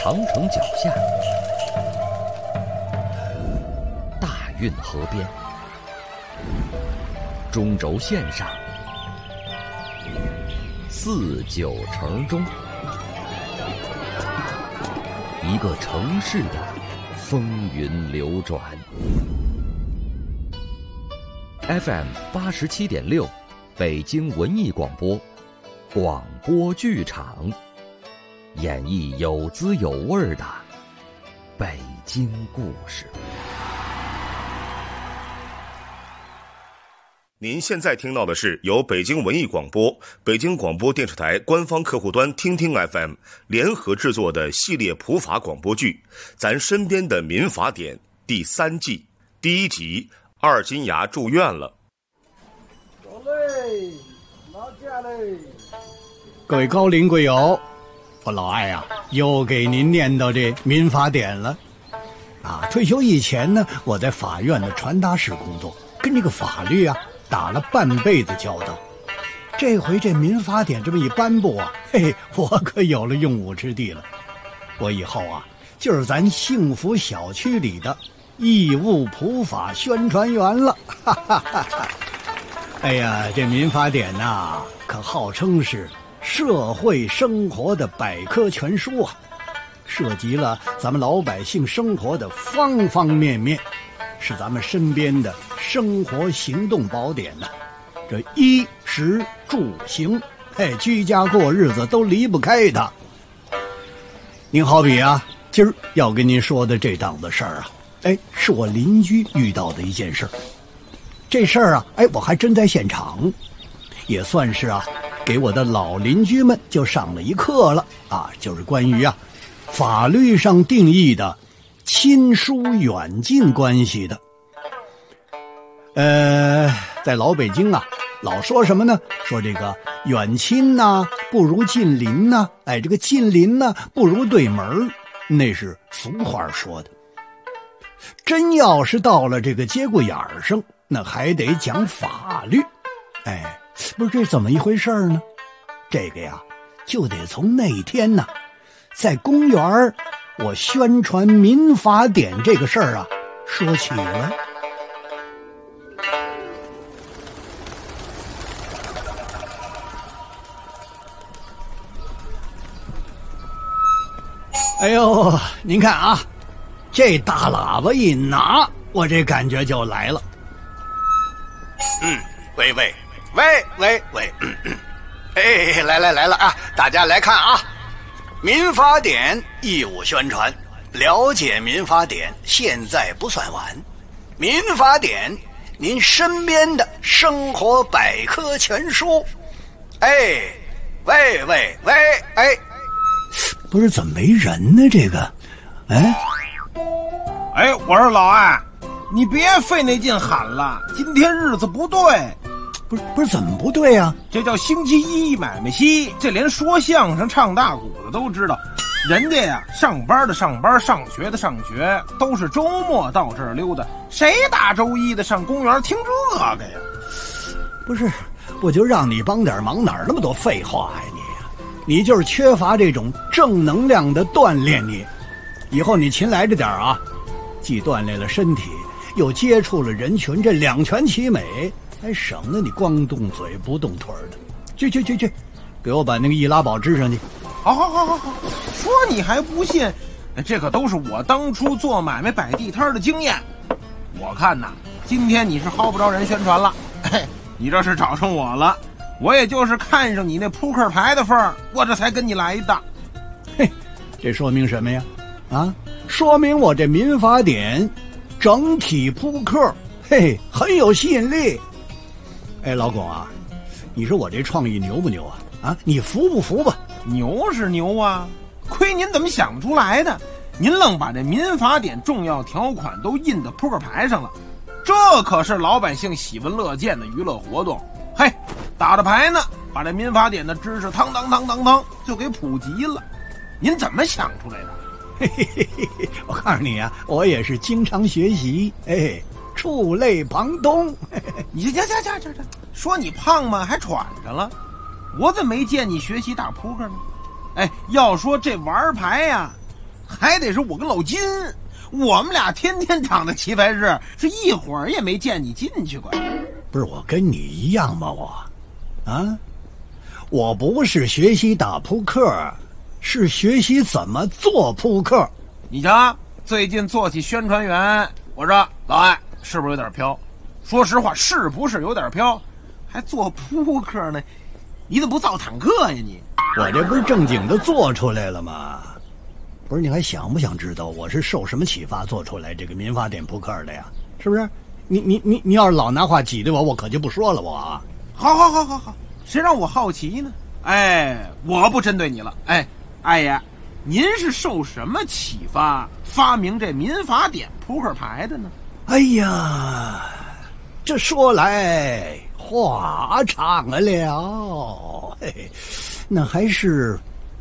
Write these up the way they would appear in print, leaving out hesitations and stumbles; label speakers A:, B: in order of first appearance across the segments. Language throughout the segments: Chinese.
A: 长城脚下，大运河边，中轴线上，四九城中，一个城市的风云流转。FM 87.6，北京文艺广播，广播剧场，演绎有滋有味的北京故事。
B: 您现在听到的是由北京文艺广播、北京广播电视台官方客户端听听 FM 联合制作的系列普法广播剧《咱身边的民法典》第3季第1集二金牙住院了。
C: 走嘞，拿架嘞！
D: 各位高龄贵友，我老艾啊，又给您念叨这民法典了。退休以前呢，我在法院的传达室工作，跟这个法律啊打了半辈子交道。这回这民法典这么一颁布啊，我可有了用武之地了。我以后啊，就是咱幸福小区里的义务普法宣传员了。哎呀，这民法典呐，可号称是社会生活的百科全书啊，涉及了咱们老百姓生活的方方面面，是咱们身边的生活行动宝典呢。这衣食住行，居家过日子都离不开它。您好比啊，今儿要跟您说的这档子事儿啊，是我邻居遇到的一件事儿。这事儿啊，我还真在现场，也算是啊，给我的老邻居们就上了一课了啊，就是关于啊，法律上定义的亲疏远近关系的。在老北京啊，老说什么呢？说这个远亲呐，不如近邻呐，这个近邻呢，不如对门，那是俗话说的。真要是到了这个节骨眼儿上，那还得讲法律。不是这怎么一回事呢？这个呀，就得从那天呢，在公园我宣传民法典这个事儿啊说起了。哎呦，您看啊，这大喇叭一拿，我这感觉就来了。喂，来了啊！大家来看啊，民法典义务宣传，了解民法典现在不算晚。民法典，您身边的生活百科全书。喂，不是怎么没人呢？这个，
C: 我说老艾，你别费那劲喊了，今天日子不对。
D: 不是怎么不对啊？
C: 这叫星期一买卖稀，这连说相声唱大鼓的都知道。人家呀，上班的上班，上学的上学，都是周末到这儿溜达，谁大周一的上公园听这个呀？
D: 不是，我就让你帮点忙，哪儿那么多废话呀你就是缺乏这种正能量的锻炼你。以后你勤来着点啊，既锻炼了身体，又接触了人群，这两全其美，还省得你光动嘴不动腿的。去，给我把那个易拉宝支上去。
C: 好，说你还不信，这可都是我当初做买卖摆地摊的经验。我看呐，今天你是薅不着人宣传了，你这是找上我了。我也就是看上你那扑克牌的份儿，我这才跟你来的。
D: 这说明什么呀？说明我这民法典整体扑克，很有吸引力。老龚啊，你说我这创意牛不牛啊？你服不服吧？
C: 牛是牛啊，亏您怎么想不出来的？您愣把这民法典重要条款都印到扑克牌上了，这可是老百姓喜闻乐见的娱乐活动。打着牌呢，把这民法典的知识当就给普及了。您怎么想出来的？
D: 我告诉你啊，我也是经常学习，触类旁通。
C: 你这说你胖吗？还喘着了。我怎么没见你学习打扑克呢？要说这玩牌呀， 还得是我跟老金，我们俩天天躺在棋牌室，是一会儿也没见你进去过。
D: 不是我跟你一样吗？我不是学习打扑克，是学习怎么做扑克。
C: 你瞧，最近做起宣传员，我说老艾是不是有点飘？说实话，是不是有点飘？还做扑克呢？你怎么不造坦克呀你？
D: 我这不是正经的做出来了吗？不是，你还想不想知道我是受什么启发做出来这个民法典扑克的呀？是不是？你要是老拿话挤兑我可就不说了。我
C: 好，谁让我好奇呢？哎，我不针对你了。哎，艾爷，您是受什么启发发明这民法典扑克牌的呢？
D: 哎呀，这说来话长了，嘿嘿，那还是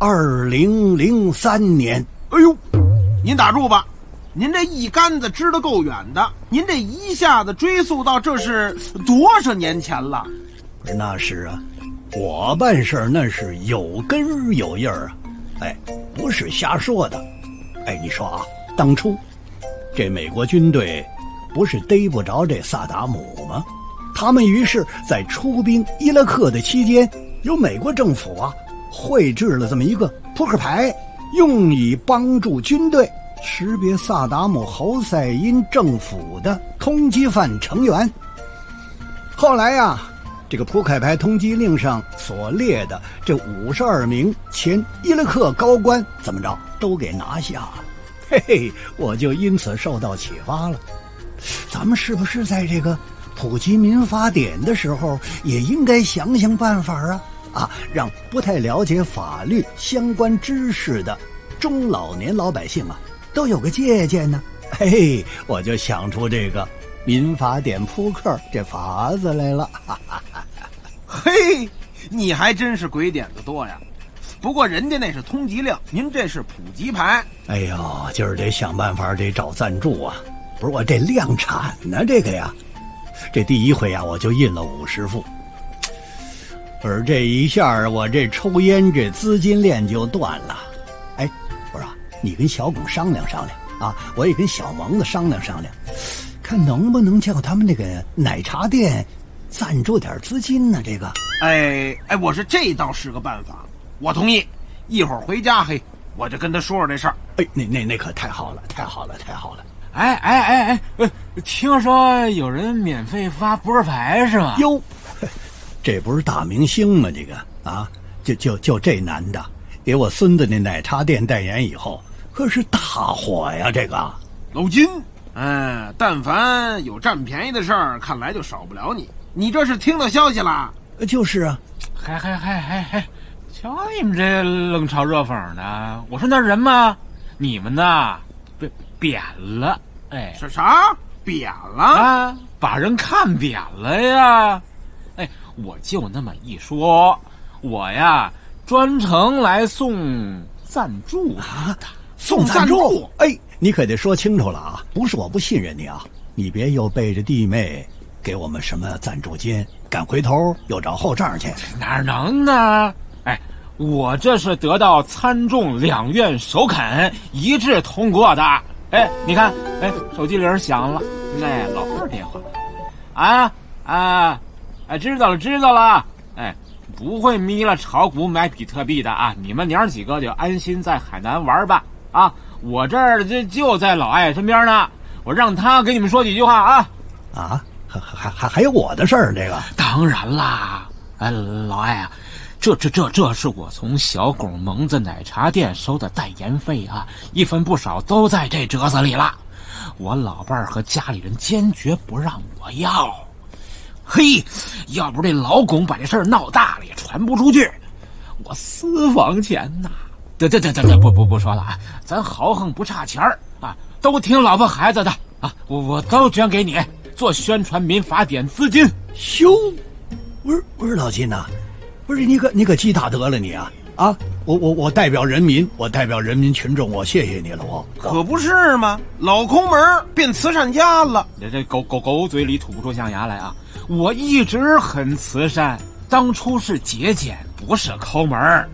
D: 2003年。
C: 哎呦，您打住吧，您这一竿子支得够远的，您这一下子追溯到这是多少年前了？
D: 不是，那是啊，我办事那是有根有印儿啊，哎，不是瞎说的。哎，你说啊，当初这美国军队不是逮不着这萨达姆吗？他们于是在出兵伊拉克的期间，由美国政府啊绘制了这么一个扑克牌，用以帮助军队识别萨达姆侯赛因政府的通缉犯成员。后来呀，这个扑克牌通缉令上所列的这52名前伊拉克高官怎么着都给拿下了。嘿嘿，我就因此受到启发了。咱们是不是在这个普及民法典的时候也应该想想办法啊，让不太了解法律相关知识的中老年老百姓啊都有个借鉴呢？嘿，我就想出这个民法典扑克这法子来了。
C: 嘿，你还真是鬼点子多呀。不过人家那是通缉令，您这是普及牌。
D: 哎呦，今儿得想办法，得找赞助啊。不是我这量产呢，这个呀，这第一回啊我就印了50副，而这一下我这抽烟这资金链就断了。哎，不是啊，你跟小巩商量商量啊，我也跟小蒙子商量商量，看能不能叫他们那个奶茶店赞助点资金呢？这个，
C: 哎，我说这倒是个办法，我同意。一会儿回家，嘿，我就跟他说说这事儿。
D: 哎，那可太好了，太好了。
E: 哎，听说有人免费发扑克牌是吗？
D: 哟，这不是大明星吗？这个啊，就这男的给我孙子那奶茶店代言以后，可是大火呀！这个
C: 老金，但凡有占便宜的事儿，看来就少不了你。你这是听到消息啦？
D: 就是啊。
E: 嗨，瞧你们这冷嘲热讽的！我说那人吗？你们呐，扁了。哎，
C: 是啥？扁了
E: 啊？把人看扁了呀！哎，我就那么一说，我呀专程来送赞助
D: 啊！送赞助？哎，你可得说清楚了啊！不是我不信任你啊，你别又背着弟妹给我们什么赞助金，赶回头又找后账去。
E: 哪能呢？哎，我这是得到参众两院首肯一致通过的。哎，你看，哎，手机铃响了，哎，老伴儿电话，知道了，哎，不会迷了炒股买比特币的啊！你们娘几个就安心在海南玩吧，啊，我这儿就在老艾身边呢，我让他给你们说几句话啊！
D: 啊，还有我的事儿，这个
E: 当然啦，哎，老艾啊。这是我从小巩蒙子奶茶店收的代言费啊，一分不少都在这折子里了。我老伴儿和家里人坚决不让我要。嘿，要不这老巩把这事儿闹大了也传不出去，我私房钱呐！对，不说了啊，咱豪横不差钱儿啊，都听老婆孩子的啊，我都捐给你做宣传民法典资金。
D: 修，不是老金呐。不是你可记大德了你啊！啊，我代表人民，我代表人民群众，我谢谢你了，我
C: 可不是吗？老抠门变慈善家了，
E: 这狗嘴里吐不出象牙来啊！我一直很慈善，当初是节俭，不是抠门。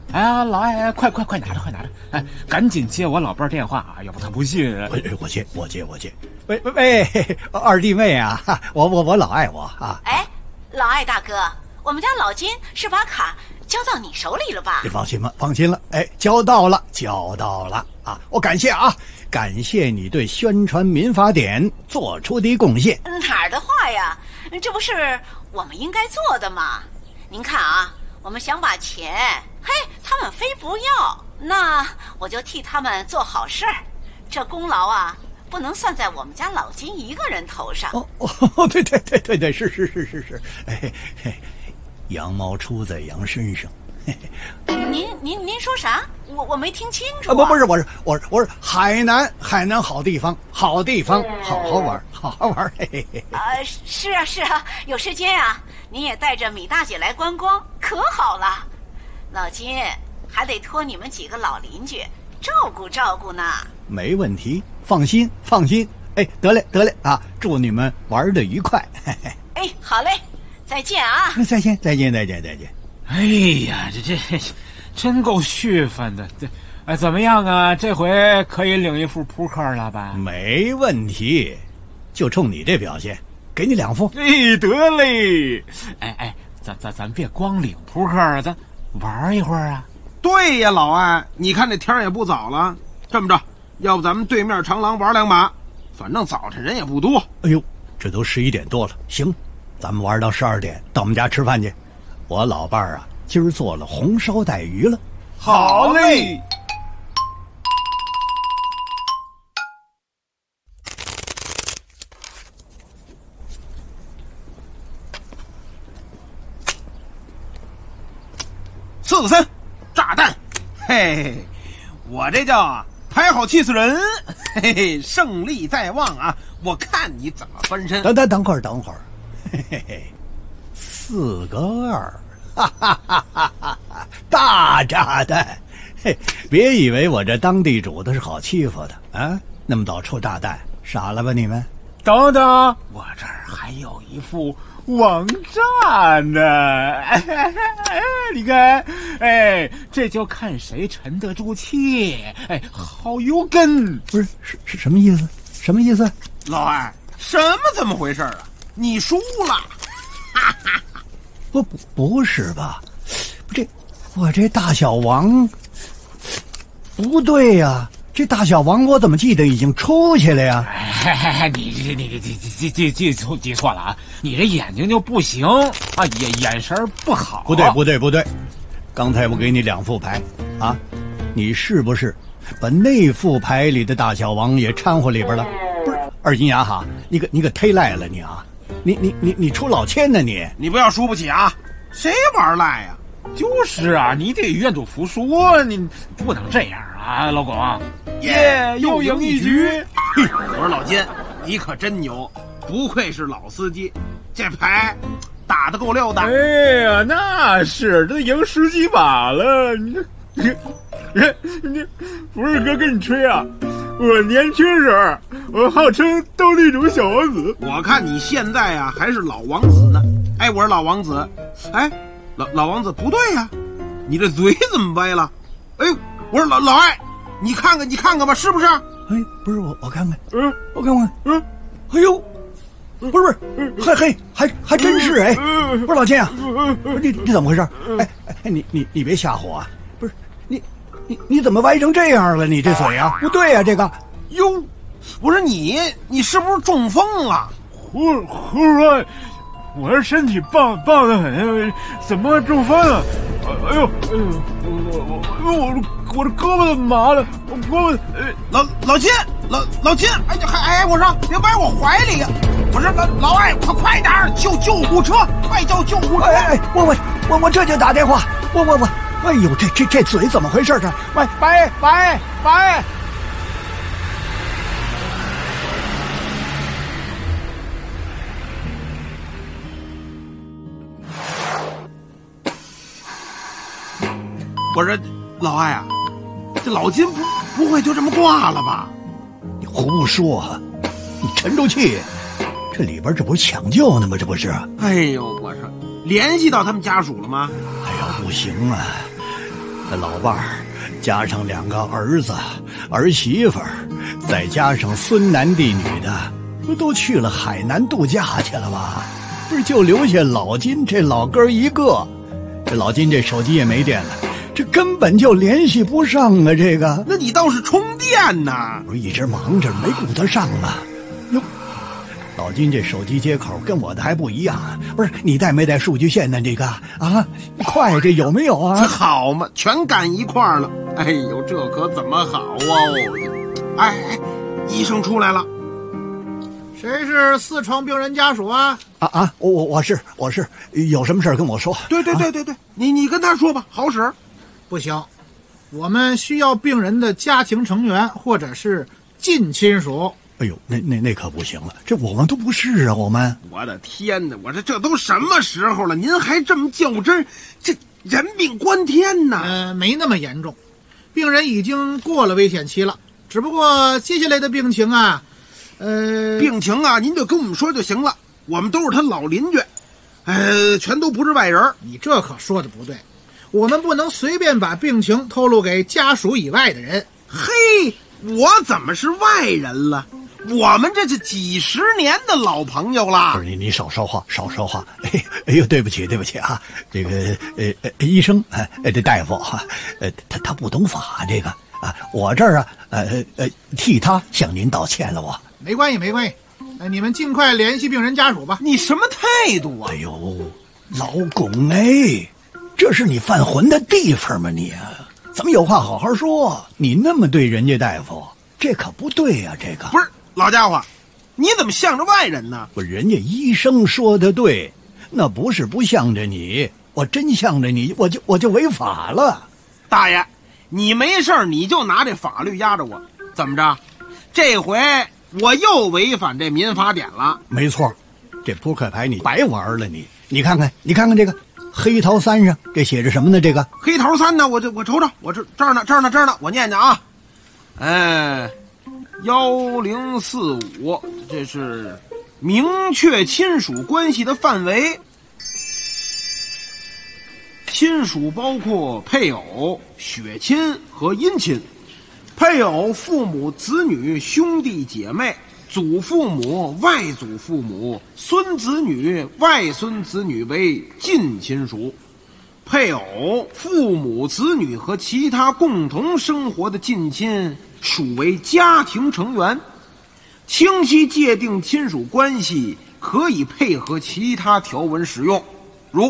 E: 哎呀，老艾，快拿着，哎，赶紧接我老伴儿电话啊，要不他不信。
D: 我接。喂，二弟妹啊，我老艾我啊。
F: 哎，老艾大哥，我们家老金是把卡交到你手里了吧？
D: 你放心了，哎，交到了啊！我感谢你对宣传民法典做出的贡献。
F: 哪儿的话呀，这不是我们应该做的吗？您看啊，我们想把钱，嘿，他们非不要，那我就替他们做好事儿，这功劳啊，不能算在我们家老金一个人头上。
D: 对，是，哎，羊毛出在羊身上。
F: 您说啥？我没听清楚。
D: 不是，我是海南好地方，好好玩。嘿。
F: 是啊，有时间啊，您也带着米大姐来观光，可好了。老金还得托你们几个老邻居照顾呢。
D: 没问题，放心。哎，得嘞啊！祝你们玩得愉快。
F: 哎，好嘞，再见啊！
D: 再见。
E: 哎呀，这真够续分的。这，哎，怎么样啊？这回可以领一副扑克了吧？
D: 没问题，就冲你这表现，给你2副。
E: 哎，得嘞。哎，咱别光领扑克，咱玩一会儿啊。
C: 对呀，老艾，你看这天也不早了，这么着，要不咱们对面长廊玩2把，反正早晨人也不多。
D: 哎呦，这都11点多了，行，咱们玩到12点，到我们家吃饭去。我老伴儿啊，今儿做了红烧带鱼了。
C: 好嘞。4个3，炸弹。嘿，我这叫排好气死人。嘿，胜利在望啊！我看你怎么翻身。
D: 等会儿。嘿，4个2，哈，大炸弹！嘿，别以为我这当地主的是好欺负的啊！那么早出炸弹，傻了吧你们？
E: 等等，我这儿还有一副王炸呢。你看，哎，这就看谁沉得住气。哎，好有根。
D: 不是，是什么意思？什么意思？
C: 老艾，怎么回事啊？你输了。
D: 不是吧？我这大小王不对呀，这大小王我怎么记得已经出去了呀？
E: 你记错了啊！你这眼睛就不行啊，眼神不好。
D: 不对，刚才我给你2副牌啊，你是不是把那副牌里的大小王也掺和里边了？不是，二金牙哈，你可忒赖了你啊！你出老千呢你
C: 不要输不起啊！谁玩赖呀？
E: 就是啊，你得愿赌服输，你不能这样啊，老巩。
C: 耶，又赢一局。我说老金，你可真牛，不愧是老司机，这牌打得够溜的。
E: 哎呀，那是，这赢10几把了。你不是哥跟你吹啊，我年轻时我号称斗地主小王子。
C: 我看你现在呀还是老王子呢。哎，我说老王子，哎，老王子不对呀，你这嘴怎么歪了？哎，我说老艾，你看看吧，是不是？
D: 哎，不是我看看，我看看，哎呦，不是，还真是哎，不是老金啊，不是你怎么回事？哎，你别吓唬我啊！不是你怎么歪成这样了？你这嘴啊，不对啊，这个
C: 哟，我说你是不是中风了？
E: 胡说！我这身体棒得很，怎么中风了？哎呦，我这胳膊怎么麻了？我胳膊，
C: 老金，老金，哎，我说别歪我怀里呀！我说老艾，快点救护车，快叫救护车！
D: 哎，我这就打电话，我，哎呦，这嘴怎么回事？这，喂，
C: 我说老艾啊，这老金不会就这么挂了吧？
D: 你胡说啊！你沉住气，这里边这不是抢救呢吗？这不是？
C: 哎呦，我说联系到他们家属了吗？
D: 哎呀，不行啊！ 老伴儿加上2个儿子儿媳妇儿，再加上孙男弟女的，不都去了海南度假去了吗？不是就留下老金这老哥一个，这老金这手机也没电了，这根本就联系不上啊！这个，
C: 那你倒是充电呐！
D: 不是一直忙着没顾得上啊。哟，老金这手机接口跟我的还不一样啊！不是你带没带数据线呢？这个啊，快，这有没有啊？
C: 这好嘛，全赶一块儿了。哎呦，这可怎么好哦？哎，医生出来了。
G: 谁是4床病人家属啊？
D: 我是，有什么事跟我说。
C: 对，你跟他说吧，好使。
G: 不行，我们需要病人的家庭成员或者是近亲属。
D: 哎呦，那可不行了，这我们都不是啊，我们。
C: 我的天哪，我这都什么时候了，您还这么较真？这人命关天呐！
G: 没那么严重，病人已经过了危险期了，只不过接下来的病情啊。
C: 病情啊，您就跟我们说就行了，我们都是他老邻居，全都不是外人。
G: 你这可说的不对，我们不能随便把病情透露给家属以外的人。
C: 嘿，我怎么是外人了？我们这是几十年的老朋友了。
D: 不是你少说话。哎呦，对不起啊，这个医生这大夫啊，他不懂法这个啊，我这儿啊替他向您道歉了我。
G: 没关系，你们尽快联系病人家属吧。
C: 你什么态度啊？
D: 哎呦，老公这是你犯浑的地方吗你啊？咱们有话好好说，你那么对人家大夫，这可不对啊！这个
C: 不是老家伙，你怎么向着外人呢？
D: 不，人家医生说的对，那不是不向着你，我真向着你，我就违法了。
C: 大爷，你没事你就拿这法律压着我，怎么着？这回我又违反这民法典了。
D: 没错，这扑克牌你白玩了你看看这个黑桃3上这写着什么呢？这个
C: 黑桃3呢？我瞅瞅，我这儿呢，我念念啊。1045，这是明确亲属关系的范围。亲属包括配偶、血亲和姻亲。配偶、父母、子女、兄弟姐妹、祖父母、外祖父母、孙子女、外孙子女为近亲属。配偶、父母、子女和其他共同生活的近亲属为家庭成员。清晰界定亲属关系，可以配合其他条文使用，如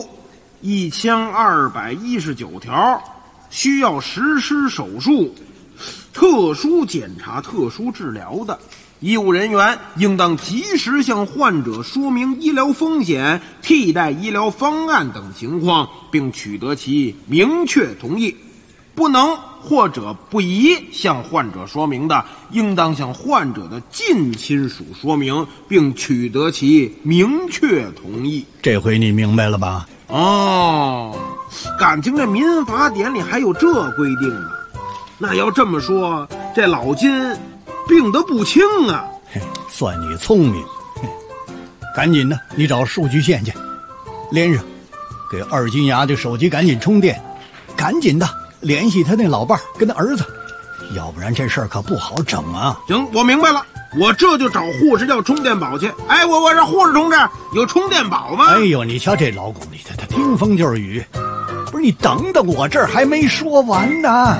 C: 1219条需要实施手术、特殊检查、特殊治疗的，医务人员应当及时向患者说明医疗风险、替代医疗方案等情况，并取得其明确同意。不能或者不宜向患者说明的，应当向患者的近亲属说明，并取得其明确同意。
D: 这回你明白了吧？
C: 哦，感情这民法典里还有这规定呢。那要这么说，这老金病得不轻啊。
D: 算你聪明。赶紧的，你找数据线去，连上，给2金牙的手机赶紧充电，赶紧的联系他那老伴儿跟他儿子，要不然这事儿可不好整啊。
C: 行，我明白了，我这就找护士要充电宝去。哎，我这护士同志有充电宝吗？
D: 哎呦，你瞧这老公，他听风就是雨。不是你等等，我这儿还没说完呢。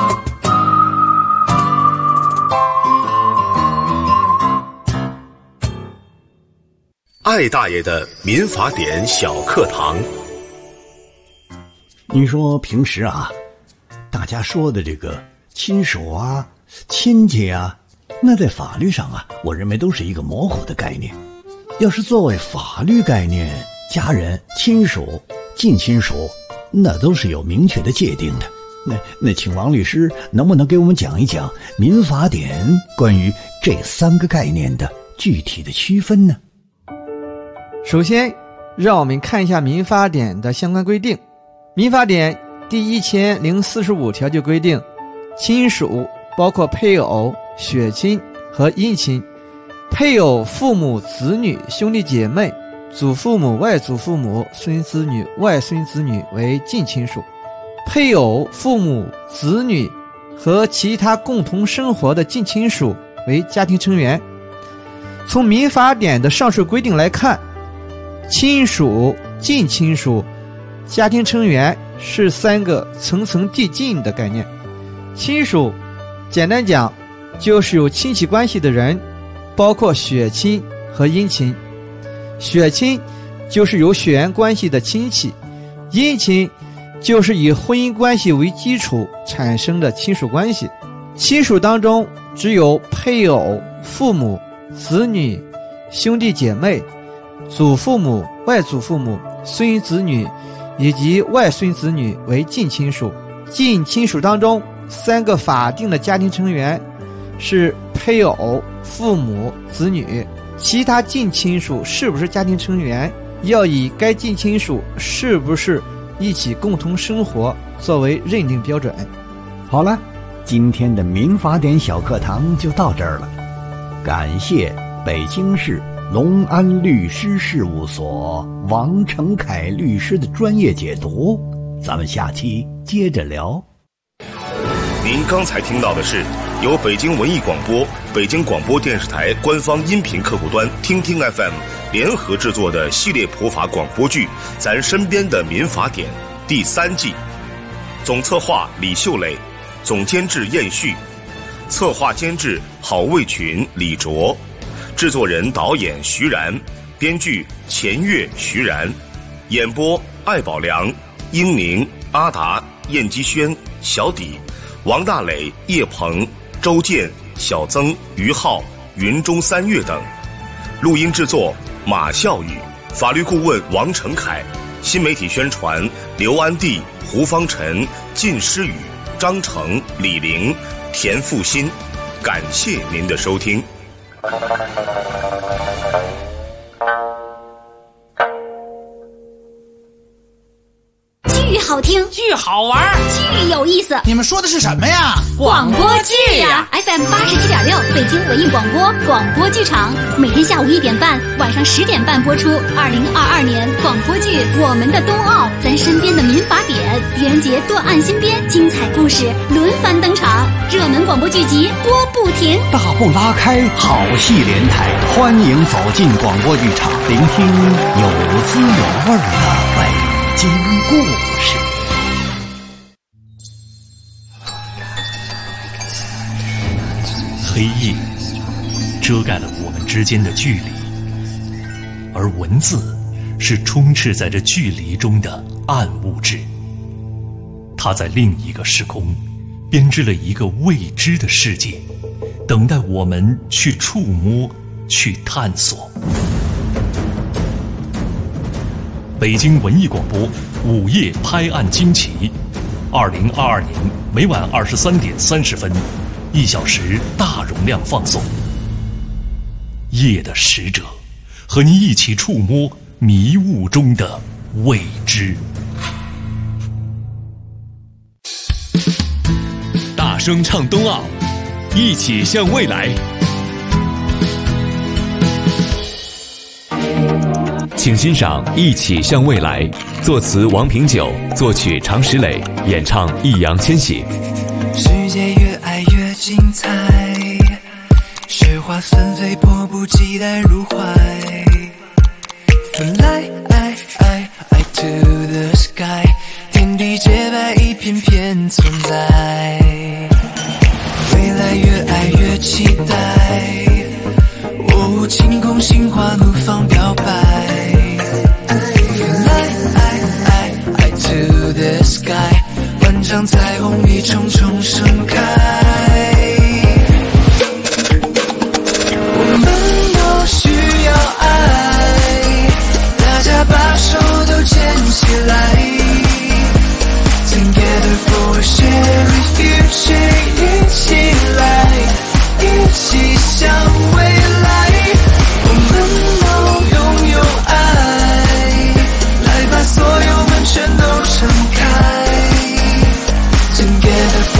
B: 艾大爷的民法典小课堂。
D: 你说平时啊，大家说的这个亲属啊、亲戚啊，那在法律上啊，我认为都是一个模糊的概念。要是作为法律概念，家人、亲属、近亲属，那都是有明确的界定的。那请王律师能不能给我们讲一讲民法典关于这3个概念的具体的区分呢？
H: 首先，让我们看一下民法典的相关规定。民法典第1045条就规定，亲属包括配偶、血亲和姻亲。配偶、父母、子女、兄弟姐妹、祖父母、外祖父母、孙子女、外孙子女为近亲属。 配偶、父母、子女和其他共同生活的近亲属为家庭成员。从民法典的上述规定来看，亲属、近亲属、家庭成员是3个层层递进的概念。亲属简单讲就是有亲戚关系的人，包括血亲和姻亲。血亲就是有血缘关系的亲戚，姻亲就是以婚姻关系为基础产生的亲属关系。亲属当中只有配偶、父母、子女、兄弟姐妹、祖父母、外祖父母、孙子女以及外孙子女为近亲属。近亲属当中3个法定的家庭成员是配偶、父母、子女。其他近亲属是不是家庭成员，要以该近亲属是不是一起共同生活作为认定标准。
D: 好了，今天的民法典小课堂就到这儿了。感谢北京市隆安律师事务所王成凯律师的专业解读，咱们下期接着聊。
B: 您刚才听到的是由北京文艺广播、北京广播电视台官方音频客户端听听 FM 联合制作的系列普法广播剧《咱身边的民法典》第3季。总策划李秀磊，总监制燕旭，策划监制郝卫群、李卓，制作人导演徐然，编剧钱月、徐然，演播艾宝良、英宁、阿达、燕基轩、小底、王大磊、叶鹏、周健、小曾、于浩、云中三月等。录音制作马孝宇，法律顾问王成凯，新媒体宣传刘安娣、胡方晨、靳诗雨、张成、李玲、田复新。感谢您的收听。
I: 剧好听，
J: 剧好玩，
I: 剧有意思。
J: 你们说的是什么呀？
I: 广播剧呀！FM 87.6，北京文艺广播广播剧场，每天下午1点半，晚上10点半播出。2022年广播剧《我们的冬奥》，咱身边的民法典，狄仁杰断案新编，精彩故事轮番登场，热门广播剧集播不停。
D: 大步拉开，好戏连台，欢迎走进广播剧场，聆听有滋有味的北京故事。
K: 黑夜遮盖了我们之间的距离，而文字是充斥在这距离中的暗物质。它在另一个时空编织了一个未知的世界，等待我们去触摸，去探索。北京文艺广播午夜拍案惊奇，2022年每晚23点30分，1小时大容量放送。夜的使者，和你一起触摸迷雾中的未知。
L: 大声唱冬奥，一起向未来。请欣赏《一起向未来》，作词王平久，作曲常石磊，演唱易烊千玺。
M: 世界越爱越精彩，雪花纷飞，迫不及待入怀。Fly to the sky， 天地洁白，一片片存在。未来越爱越期待，哦，晴空心花怒放表白。Fly to the sky， 万丈彩虹一重重盛开。我们都需要爱，大家把手都牵起来。Together for a shared future， 一起来，一起向未来。我们都拥有爱，来把所有门全都敞开。Together for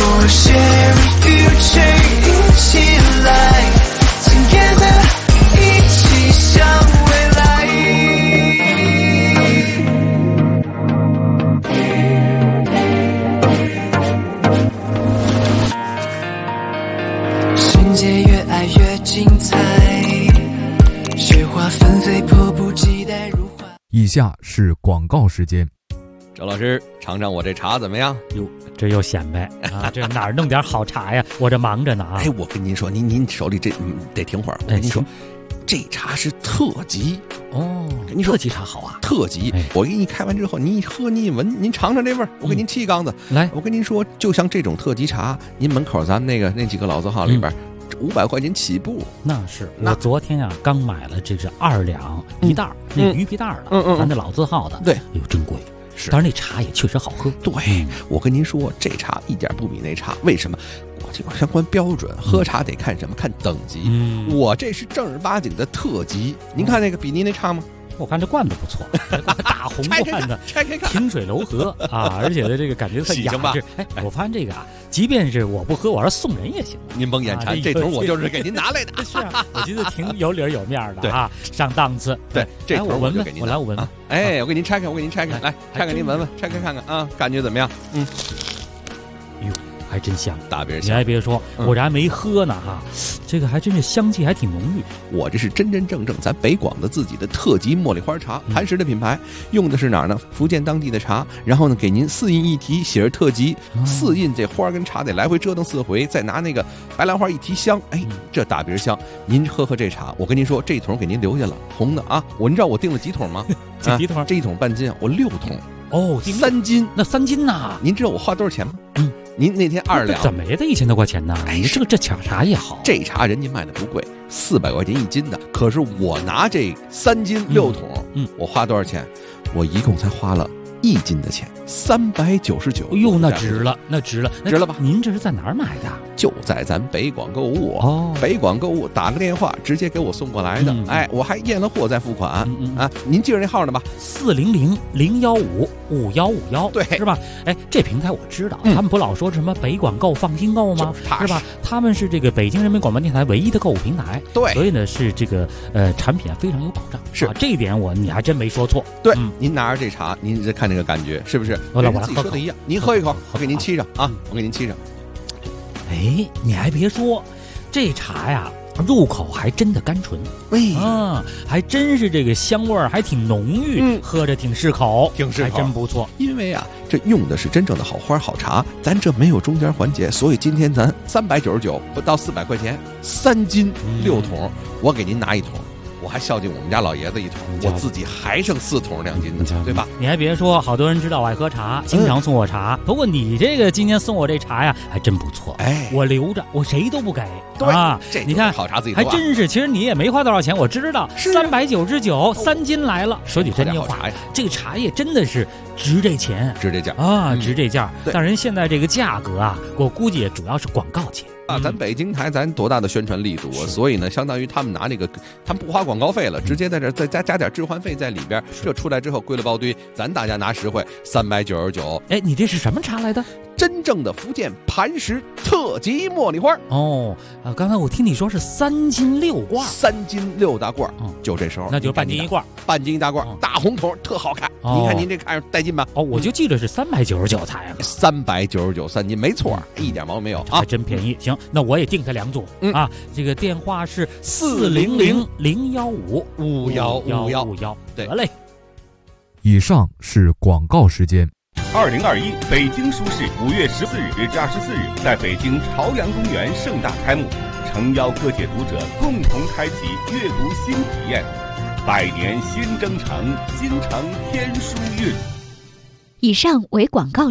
M: 情节越爱越精彩，雪花纷飞，迫不及待入怀。
L: 以下是广告时间。
N: 周老师，尝尝我这茶怎么样？
O: 哟，这又显摆啊！这哪儿弄点好茶呀？我这忙着呢啊！
N: 哎，我跟您说，您手里这得停会儿。我跟您说，这茶是特级
O: 哦。
N: 您说
O: 特级茶好啊，
N: 特级。我给你开完之后，您一喝，您一闻，您尝尝这味儿。我给您沏一缸子
O: 来。
N: 我跟您说，就像这种特级茶，您门口咱们那几个老字号里边。500块钱起步，
O: 那是我昨天啊刚买了，这是2两一袋那鱼皮袋的，咱那老字号的，
N: 对，
O: 哟真贵，是，但是那茶也确实好喝。
N: 对，我跟您说，这茶一点不比那茶，为什么？我这个相关标准，喝茶得看什么？看等级。我这是正儿八经的特级，您看那个比您那差吗？
O: 我看这罐子不错，大红罐子，
N: 拆开看，
O: 清水柔和啊，而且的这个感觉很雅致。哎，我发现这个啊，即便是我不喝，我要送人也行。
N: 您甭眼馋，这桶我就是给您拿来的。
O: 是啊，我觉得挺有理有面的啊，上档次。
N: 对，这桶
O: 我
N: 就给您。
O: 我来我闻闻。
N: 哎，我给您拆开，来拆开您闻闻，拆开看看啊，感觉怎么样？
O: 哟。还真香，
N: 大别香！
O: 你还别说，我这还没喝呢哈，这个还真是香气还挺浓郁。
N: 我这是真真正正咱北广的自己的特级茉莉花茶，磐石的品牌，用的是哪儿呢？福建当地的茶，然后呢给您4印一提，写着特级，4印这花跟茶得来回折腾4回，再拿那个白兰花一提香，哎，这大别香！您喝这茶，我跟您说，这桶给您留下了，红的啊！您知道我订了几桶吗？
O: 几桶？
N: 这一桶半斤啊，我6桶。
O: 哦
N: ，3斤，
O: 那3斤呐？
N: 您知道我花多少钱吗？您那天2两，
O: 怎么也得1000多块钱呢？哎，这抢茶也好，
N: 这茶人家卖的不贵，400块钱1斤的。可是我拿这3斤6桶，我花多少钱？我一共才花了1斤的钱，399。
O: 哎呦，那值了，值了吧？您这是在哪儿买的？
N: 就在咱北广购物哦，北广购物打个电话直接给我送过来的。哎，我还验了货再付款啊。您记着那号呢吧
O: ？400-015-5151，
N: 对，
O: 是吧？哎，这平台我知道，他们不老说什么北广购放心购吗？是吧？他们是这个北京人民广播电台唯一的购物平台，
N: 对，
O: 所以呢是这个产品非常有保障。
N: 是
O: 这一点你还真没说错。
N: 对，您拿着这茶，您再看这个感觉是不是？
O: 我来
N: 自己说的一样，您喝一口，我给您沏上啊，我给您沏上。
O: 哎，你还别说，这茶呀，入口还真的甘醇，还真是这个香味儿还挺浓郁，喝着挺适口，还真不错。
N: 因为啊，这用的是真正的好花好茶，咱这没有中间环节，所以今天咱399不到400块钱，3斤6桶，我给您拿1桶。我还孝敬我们家老爷子1桶，我自己还剩4桶2斤的，对吧？
O: 你还别说，好多人知道我爱喝茶，经常送我茶。不过你这个今天送我这茶呀，还真不错。
N: 哎，
O: 我留着，我谁都不给。
N: 对
O: 啊，
N: 这
O: 你看
N: 好茶自己喝，
O: 还真是。其实你也没花多少钱，我知道，399，3斤来了。说句真话呀，这个茶叶真的是值这钱，
N: 值这价
O: 啊，值这价。但人现在这个价格啊，我估计也主要是广告钱。
N: 咱北京台咱多大的宣传力度啊！所以呢，相当于他们拿那个，他们不花广告费了，直接在这再加点置换费在里边，这出来之后归了包堆，咱大家拿实惠，399。
O: 哎，你这是什么茶来的？
N: 真正的福建磐石特级茉莉花。
O: 哦，刚才我听你说是3斤6罐
N: ，3斤6大罐，就这时候，
O: 那就半斤1罐，
N: 半斤1大罐，大红桶，特好看。您看您这看着带劲吧？
O: 哦，我就记得是399才啊
N: ，399 3斤，没错，一点毛病没有啊，
O: 还真便宜。行，那我也订他2组啊。这个电话是400-015-5151，得嘞。
L: 以上是广告时间。
B: 2021北京书市5月14日至24日在北京朝阳公园盛大开幕，诚邀各界读者共同开启阅读新体验。百年新征程，京城天书韵。
I: 以上为广告。